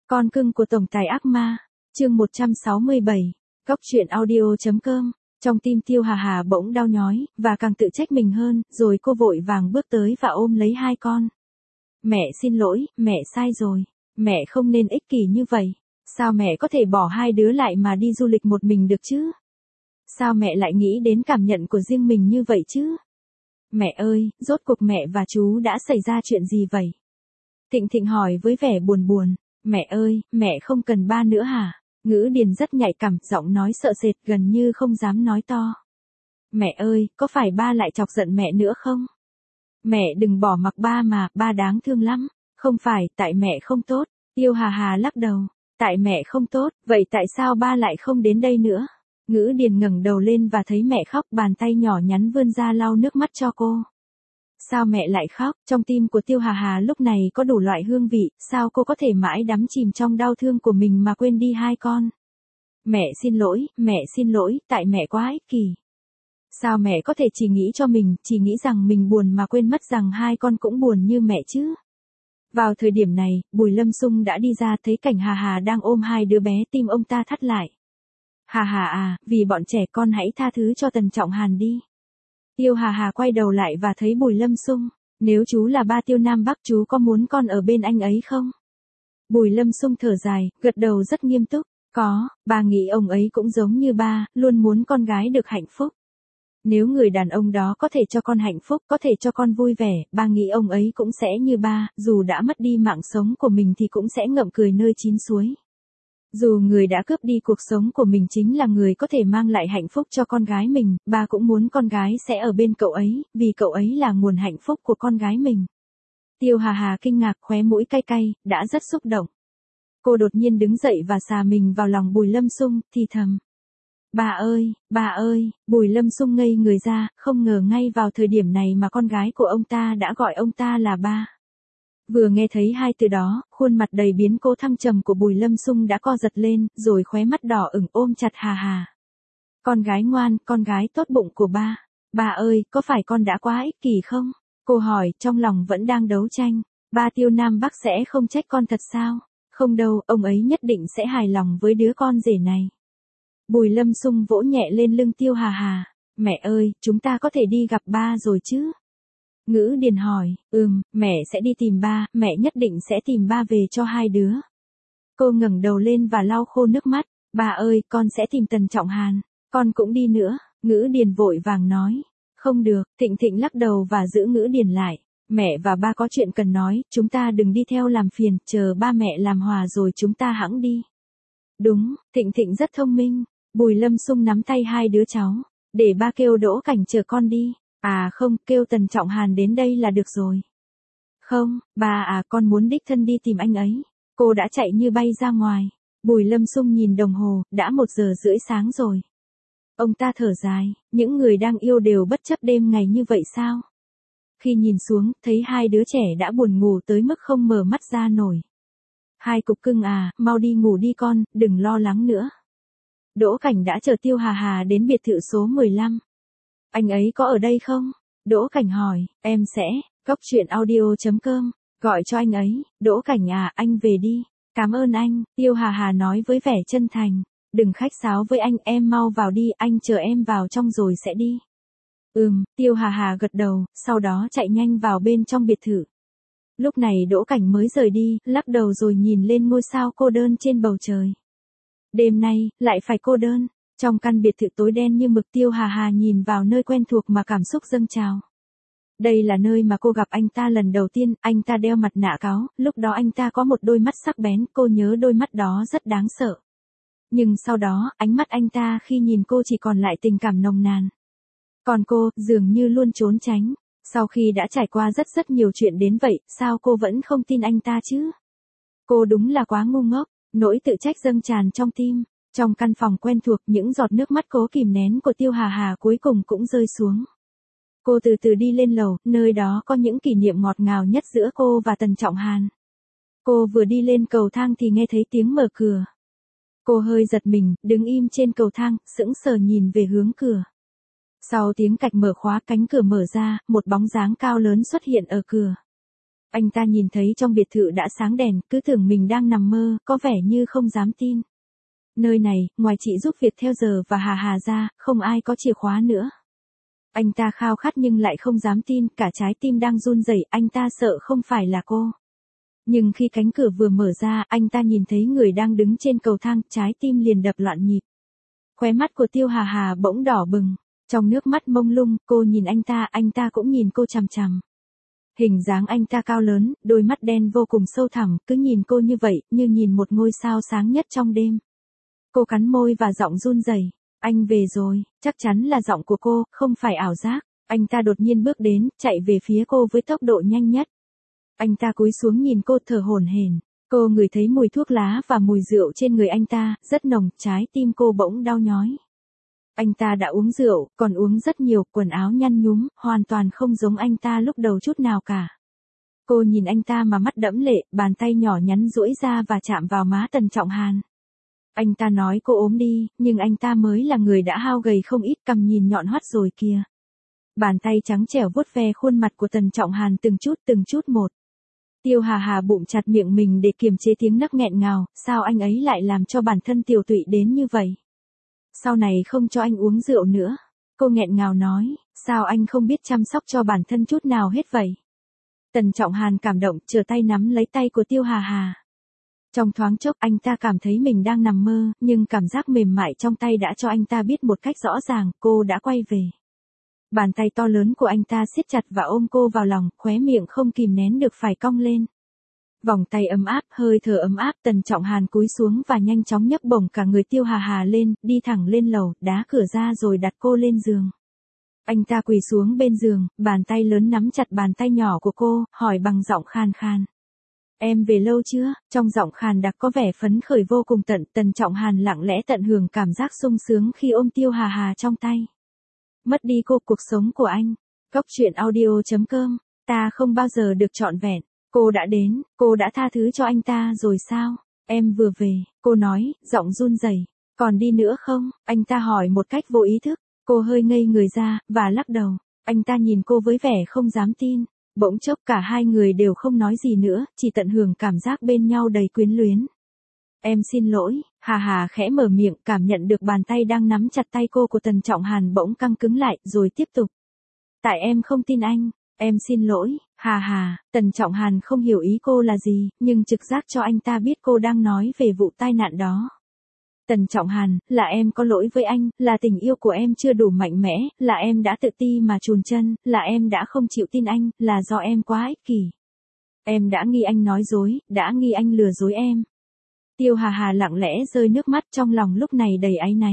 Con cưng của tổng tài ác ma, chương 167, Cóc truyện audio.com. Trong tim Tiêu Hà Hà bỗng đau nhói, và càng tự trách mình hơn, rồi cô vội vàng bước tới và ôm lấy hai con. Mẹ xin lỗi, mẹ sai rồi. Mẹ không nên ích kỷ như vậy. Sao mẹ có thể bỏ hai đứa lại mà đi du lịch một mình được chứ? Sao mẹ lại nghĩ đến cảm nhận của riêng mình như vậy chứ? Mẹ ơi, rốt cuộc mẹ và chú đã xảy ra chuyện gì vậy? Thịnh Thịnh hỏi với vẻ buồn buồn. Mẹ ơi, mẹ không cần ba nữa hả? Ngữ Điền rất nhạy cảm, giọng nói sợ sệt gần như không dám nói to. Mẹ ơi, có phải ba lại chọc giận mẹ nữa không? Mẹ đừng bỏ mặc ba mà, ba đáng thương lắm. Không phải, tại mẹ không tốt. Tiêu Hà Hà lắc đầu. Tại mẹ không tốt, vậy tại sao ba lại không đến đây nữa? Ngữ Điền ngẩng đầu lên và thấy mẹ khóc, bàn tay nhỏ nhắn vươn ra lau nước mắt cho cô. Sao mẹ lại khóc? Trong tim của Tiêu Hà Hà lúc này có đủ loại hương vị, sao cô có thể mãi đắm chìm trong đau thương của mình mà quên đi hai con? Mẹ xin lỗi, tại mẹ quá ích kỷ. Sao mẹ có thể chỉ nghĩ cho mình, chỉ nghĩ rằng mình buồn mà quên mất rằng hai con cũng buồn như mẹ chứ? Vào thời điểm này, Bùi Lâm Xung đã đi ra, thấy cảnh Hà Hà đang ôm hai đứa bé, tim ông ta thắt lại. Hà Hà à, vì bọn trẻ con hãy tha thứ cho Tần Trọng Hàn đi. Tiêu Hà Hà quay đầu lại và thấy Bùi Lâm Xung. Nếu chú là ba Tiêu Nam Bắc, chú có muốn con ở bên anh ấy không? Bùi Lâm Xung thở dài, gật đầu rất nghiêm túc. Có, ba nghĩ ông ấy cũng giống như ba, luôn muốn con gái được hạnh phúc. Nếu người đàn ông đó có thể cho con hạnh phúc, có thể cho con vui vẻ, ba nghĩ ông ấy cũng sẽ như ba, dù đã mất đi mạng sống của mình thì cũng sẽ ngậm cười nơi chín suối. Dù người đã cướp đi cuộc sống của mình chính là người có thể mang lại hạnh phúc cho con gái mình, ba cũng muốn con gái sẽ ở bên cậu ấy, vì cậu ấy là nguồn hạnh phúc của con gái mình. Tiêu Hà Hà kinh ngạc, khóe mũi cay cay, đã rất xúc động. Cô đột nhiên đứng dậy và xà mình vào lòng Bùi Lâm Xung, thì thầm. Ba ơi, Bùi Lâm Xung ngây người ra, không ngờ ngay vào thời điểm này mà con gái của ông ta đã gọi ông ta là ba. Vừa nghe thấy hai từ đó, khuôn mặt đầy biến cố thăng trầm của Bùi Lâm Xung đã co giật lên, rồi khóe mắt đỏ ửng ôm chặt Hà Hà. Con gái ngoan, con gái tốt bụng của ba. Ba ơi, có phải con đã quá ích kỷ không? Cô hỏi, trong lòng vẫn đang đấu tranh. Ba Tiêu Nam Bắc sẽ không trách con thật sao? Không đâu, ông ấy nhất định sẽ hài lòng với đứa con rể này. Bùi Lâm Xung vỗ nhẹ lên lưng Tiêu Hà Hà. Mẹ ơi, chúng ta có thể đi gặp ba rồi chứ? Ngữ Điền hỏi, mẹ sẽ đi tìm ba, mẹ nhất định sẽ tìm ba về cho hai đứa. Cô ngẩng đầu lên và lau khô nước mắt. Ba ơi, con sẽ tìm Tần Trọng Hàn. Con cũng đi nữa. Ngữ Điền vội vàng nói. Không được, Thịnh Thịnh lắc đầu và giữ Ngữ Điền lại. Mẹ và ba có chuyện cần nói, chúng ta đừng đi theo làm phiền, chờ ba mẹ làm hòa rồi chúng ta hẵng đi. Đúng, Thịnh Thịnh rất thông minh. Bùi Lâm Xung nắm tay hai đứa cháu. Để ba kêu Đỗ Cảnh chờ con đi. À không, kêu Tần Trọng Hàn đến đây là được rồi. Không, ba à, con muốn đích thân đi tìm anh ấy. Cô đã chạy như bay ra ngoài. Bùi Lâm Xung nhìn đồng hồ, đã 1:30 sáng rồi. Ông ta thở dài, những người đang yêu đều bất chấp đêm ngày như vậy sao? Khi nhìn xuống, thấy hai đứa trẻ đã buồn ngủ tới mức không mở mắt ra nổi. Hai cục cưng à, mau đi ngủ đi con, đừng lo lắng nữa. Đỗ Cảnh đã chờ Tiêu Hà Hà đến biệt thự số 15. Anh ấy có ở đây không? Đỗ Cảnh hỏi, em sẽ, Cóc truyện audio.com, gọi cho anh ấy. Đỗ Cảnh à, anh về đi. Cảm ơn anh, Tiêu Hà Hà nói với vẻ chân thành. Đừng khách sáo với anh, em mau vào đi, anh chờ em vào trong rồi sẽ đi. Tiêu Hà Hà gật đầu, sau đó chạy nhanh vào bên trong biệt thự. Lúc này Đỗ Cảnh mới rời đi, lắc đầu rồi nhìn lên ngôi sao cô đơn trên bầu trời. Đêm nay, lại phải cô đơn. Trong căn biệt thự tối đen như mực, Tiêu Hà Hà nhìn vào nơi quen thuộc mà cảm xúc dâng trào. Đây là nơi mà cô gặp anh ta lần đầu tiên, anh ta đeo mặt nạ cáo, lúc đó anh ta có một đôi mắt sắc bén, cô nhớ đôi mắt đó rất đáng sợ. Nhưng sau đó, ánh mắt anh ta khi nhìn cô chỉ còn lại tình cảm nồng nàn. Còn cô, dường như luôn trốn tránh. Sau khi đã trải qua rất nhiều chuyện đến vậy, sao cô vẫn không tin anh ta chứ? Cô đúng là quá ngu ngốc, nỗi tự trách dâng tràn trong tim. Trong căn phòng quen thuộc, những giọt nước mắt cố kìm nén của Tiêu Hà Hà cuối cùng cũng rơi xuống. Cô từ từ đi lên lầu, nơi đó có những kỷ niệm ngọt ngào nhất giữa cô và Tần Trọng Hàn. Cô vừa đi lên cầu thang thì nghe thấy tiếng mở cửa. Cô hơi giật mình, đứng im trên cầu thang, sững sờ nhìn về hướng cửa. Sau tiếng cạch mở khóa, cánh cửa mở ra, một bóng dáng cao lớn xuất hiện ở cửa. Anh ta nhìn thấy trong biệt thự đã sáng đèn, cứ tưởng mình đang nằm mơ, có vẻ như không dám tin. Nơi này, ngoài chị giúp việc theo giờ và Hà Hà ra, không ai có chìa khóa nữa. Anh ta khao khát nhưng lại không dám tin, cả trái tim đang run rẩy, anh ta sợ không phải là cô. Nhưng khi cánh cửa vừa mở ra, anh ta nhìn thấy người đang đứng trên cầu thang, trái tim liền đập loạn nhịp. Khóe mắt của Tiêu Hà Hà bỗng đỏ bừng, trong nước mắt mông lung, cô nhìn anh ta cũng nhìn cô chằm chằm. Hình dáng anh ta cao lớn, đôi mắt đen vô cùng sâu thẳm, cứ nhìn cô như vậy, như nhìn một ngôi sao sáng nhất trong đêm. Cô cắn môi và giọng run rẩy. Anh về rồi, chắc chắn là giọng của cô, không phải ảo giác. Anh ta đột nhiên bước đến, chạy về phía cô với tốc độ nhanh nhất. Anh ta cúi xuống nhìn cô thở hổn hển. Cô ngửi thấy mùi thuốc lá và mùi rượu trên người anh ta, rất nồng, trái tim cô bỗng đau nhói. Anh ta đã uống rượu, còn uống rất nhiều, quần áo nhăn nhúm, hoàn toàn không giống anh ta lúc đầu chút nào cả. Cô nhìn anh ta mà mắt đẫm lệ, bàn tay nhỏ nhắn duỗi ra và chạm vào má Tần Trọng Hàn. Anh ta nói cô ốm đi, nhưng anh ta mới là người đã hao gầy không ít, cằm nhìn nhọn hoắt rồi kìa. Bàn tay trắng trẻo vuốt ve khuôn mặt của Tần Trọng Hàn từng chút một. Tiêu Hà Hà bụng chặt miệng mình để kiềm chế tiếng nấc nghẹn ngào, sao anh ấy lại làm cho bản thân tiểu tụy đến như vậy? Sau này không cho anh uống rượu nữa. Cô nghẹn ngào nói, sao anh không biết chăm sóc cho bản thân chút nào hết vậy? Tần Trọng Hàn cảm động, trở tay nắm lấy tay của Tiêu Hà Hà. Trong thoáng chốc anh ta cảm thấy mình đang nằm mơ, nhưng cảm giác mềm mại trong tay đã cho anh ta biết một cách rõ ràng, cô đã quay về. Bàn tay to lớn của anh ta siết chặt và ôm cô vào lòng, khóe miệng không kìm nén được phải cong lên. Vòng tay ấm áp, hơi thở ấm áp, Tần Trọng Hàn cúi xuống và nhanh chóng nhấc bổng cả người Tiêu Hà Hà lên, đi thẳng lên lầu, đá cửa ra rồi đặt cô lên giường. Anh ta quỳ xuống bên giường, bàn tay lớn nắm chặt bàn tay nhỏ của cô, hỏi bằng giọng khan khan. Em về lâu chưa? Trong giọng khàn đặc có vẻ phấn khởi vô cùng Tần Trọng Hàn lặng lẽ tận hưởng cảm giác sung sướng khi ôm Tiêu Hà Hà trong tay. Mất đi cô, cuộc sống của anh. Cốc truyện audio.com, ta không bao giờ được trọn vẹn. Cô đã đến, cô đã tha thứ cho anh ta rồi sao? Em vừa về, cô nói, giọng run rẩy. Còn đi nữa không? Anh ta hỏi một cách vô ý thức. Cô hơi ngây người ra, và lắc đầu. Anh ta nhìn cô với vẻ không dám tin. Bỗng chốc cả hai người đều không nói gì nữa, chỉ tận hưởng cảm giác bên nhau đầy quyến luyến. Em xin lỗi, Hà Hà khẽ mở miệng, cảm nhận được bàn tay đang nắm chặt tay cô của Tần Trọng Hàn bỗng căng cứng lại, rồi tiếp tục. Tại em không tin anh, em xin lỗi, Hà Hà. Tần Trọng Hàn không hiểu ý cô là gì, nhưng trực giác cho anh ta biết cô đang nói về vụ tai nạn đó. Tần Trọng Hàn, là em có lỗi với anh, là tình yêu của em chưa đủ mạnh mẽ, là em đã tự ti mà chùn chân, là em đã không chịu tin anh, là do em quá ích kỷ. Em đã nghi anh nói dối, đã nghi anh lừa dối em. Tiêu Hà Hà lặng lẽ rơi nước mắt, trong lòng lúc này đầy áy náy.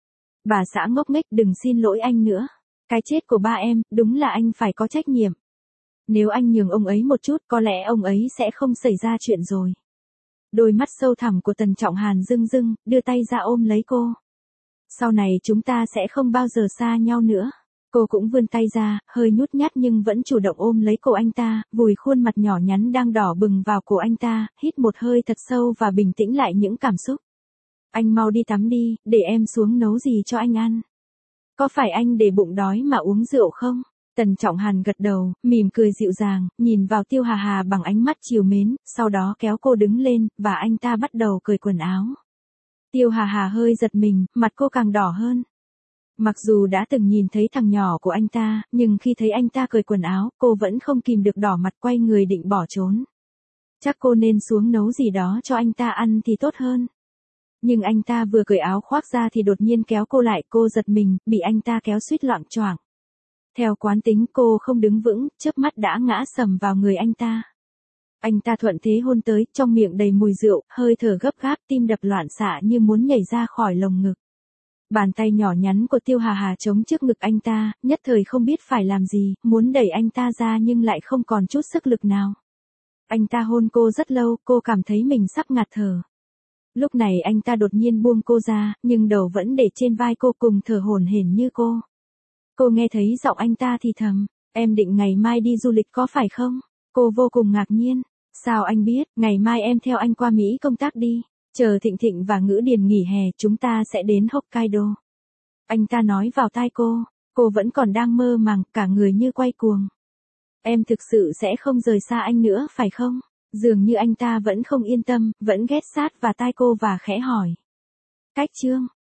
Bà xã ngốc nghếch, đừng xin lỗi anh nữa. Cái chết của ba em, đúng là anh phải có trách nhiệm. Nếu anh nhường ông ấy một chút, có lẽ ông ấy sẽ không xảy ra chuyện rồi. Đôi mắt sâu thẳm của Tần Trọng Hàn rưng rưng, đưa tay ra ôm lấy cô. Sau này chúng ta sẽ không bao giờ xa nhau nữa. Cô cũng vươn tay ra, hơi nhút nhát nhưng vẫn chủ động ôm lấy cổ anh ta, vùi khuôn mặt nhỏ nhắn đang đỏ bừng vào cổ anh ta, hít một hơi thật sâu và bình tĩnh lại những cảm xúc. Anh mau đi tắm đi, để em xuống nấu gì cho anh ăn. Có phải anh để bụng đói mà uống rượu không? Tần Trọng Hàn gật đầu, mỉm cười dịu dàng, nhìn vào Tiêu Hà Hà bằng ánh mắt trìu mến, sau đó kéo cô đứng lên, và anh ta bắt đầu cởi quần áo. Tiêu Hà Hà hơi giật mình, mặt cô càng đỏ hơn. Mặc dù đã từng nhìn thấy thằng nhỏ của anh ta, nhưng khi thấy anh ta cởi quần áo, cô vẫn không kìm được đỏ mặt, quay người định bỏ trốn. Chắc cô nên xuống nấu gì đó cho anh ta ăn thì tốt hơn. Nhưng anh ta vừa cởi áo khoác ra thì đột nhiên kéo cô lại, cô giật mình, bị anh ta kéo suýt loạng choạng. Theo quán tính cô không đứng vững, chớp mắt đã ngã sầm vào người anh ta. Anh ta thuận thế hôn tới, trong miệng đầy mùi rượu, hơi thở gấp gáp, tim đập loạn xạ như muốn nhảy ra khỏi lồng ngực. Bàn tay nhỏ nhắn của Tiêu Hà Hà chống trước ngực anh ta, nhất thời không biết phải làm gì, muốn đẩy anh ta ra nhưng lại không còn chút sức lực nào. Anh ta hôn cô rất lâu, cô cảm thấy mình sắp ngạt thở. Lúc này anh ta đột nhiên buông cô ra, nhưng đầu vẫn để trên vai cô, cùng thở hổn hển như cô. Cô nghe thấy giọng anh ta thì thầm, em định ngày mai đi du lịch có phải không? Cô vô cùng ngạc nhiên. Sao anh biết, ngày mai em theo anh qua Mỹ công tác đi. Chờ Thịnh Thịnh và Ngữ Điền nghỉ hè, chúng ta sẽ đến Hokkaido. Anh ta nói vào tai cô vẫn còn đang mơ màng, cả người như quay cuồng. Em thực sự sẽ không rời xa anh nữa phải không? Dường như anh ta vẫn không yên tâm, vẫn ghé sát vào tai cô và khẽ hỏi. Cách Trương,